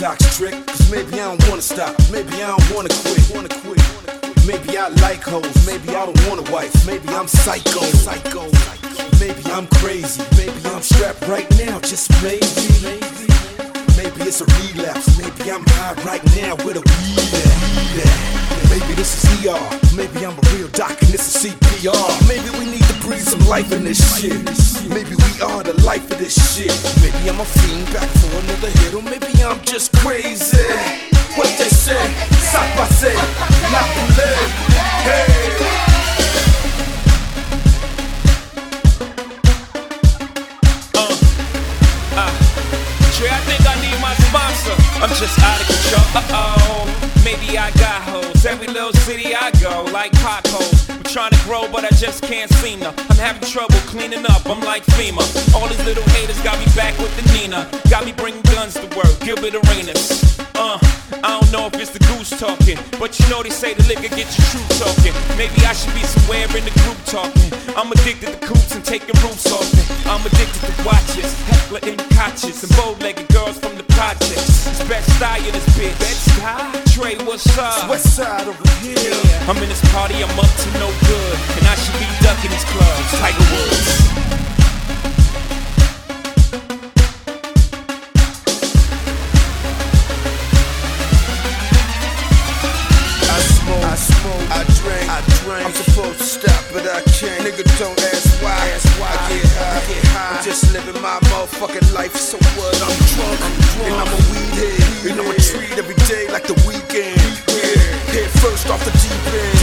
unorthodox trick. Cause maybe I don't wanna stop, maybe I don't wanna quit. Maybe I like hoes, maybe I don't want a wife. Maybe I'm psycho. Maybe I'm crazy, maybe I'm strapped right now, just maybe. Maybe it's a relapse, maybe I'm high right now with a weed at. Maybe this is ER, maybe I'm a real doc and this is CPR. Maybe we need to breathe some life in this shit. Maybe we are the life of this shit. Maybe I'm a fiend back for another hit, or maybe I'm just crazy. What they say, ça passe, la poulet, hey. I think I need my sponsor. I'm just out of control. Maybe I got hoes. Every little city I go, like potholes. I'm trying to grow, but I just can't seem to. I'm having trouble cleaning up. I'm like FEMA. All these little haters got me back with the Nina. Got me bringing guns to work. Gilbert Arenas. I don't know if it's the goose talking, but you know they say the liquor get your truth talking. Maybe I should be somewhere in the group talking. I'm addicted to coops and taking roofs off me. I'm addicted to watches, heckler and couches, and bow-legged girls from the projects. It's Bed-Stuy in this bitch. Bed-Stuy? Trey, what's up? West side over here. Yeah. I'm in this party, I'm up to no good, and I should be ducking these clubs. Tiger Woods. I drink. I'm supposed to stop, but I can't. Nigga, don't ask why. I get high. I'm just living my motherfucking life. So what? I'm drunk. And I'm a weed head. And I'm a treat every day like the weekend. Yeah, head first off the deep end.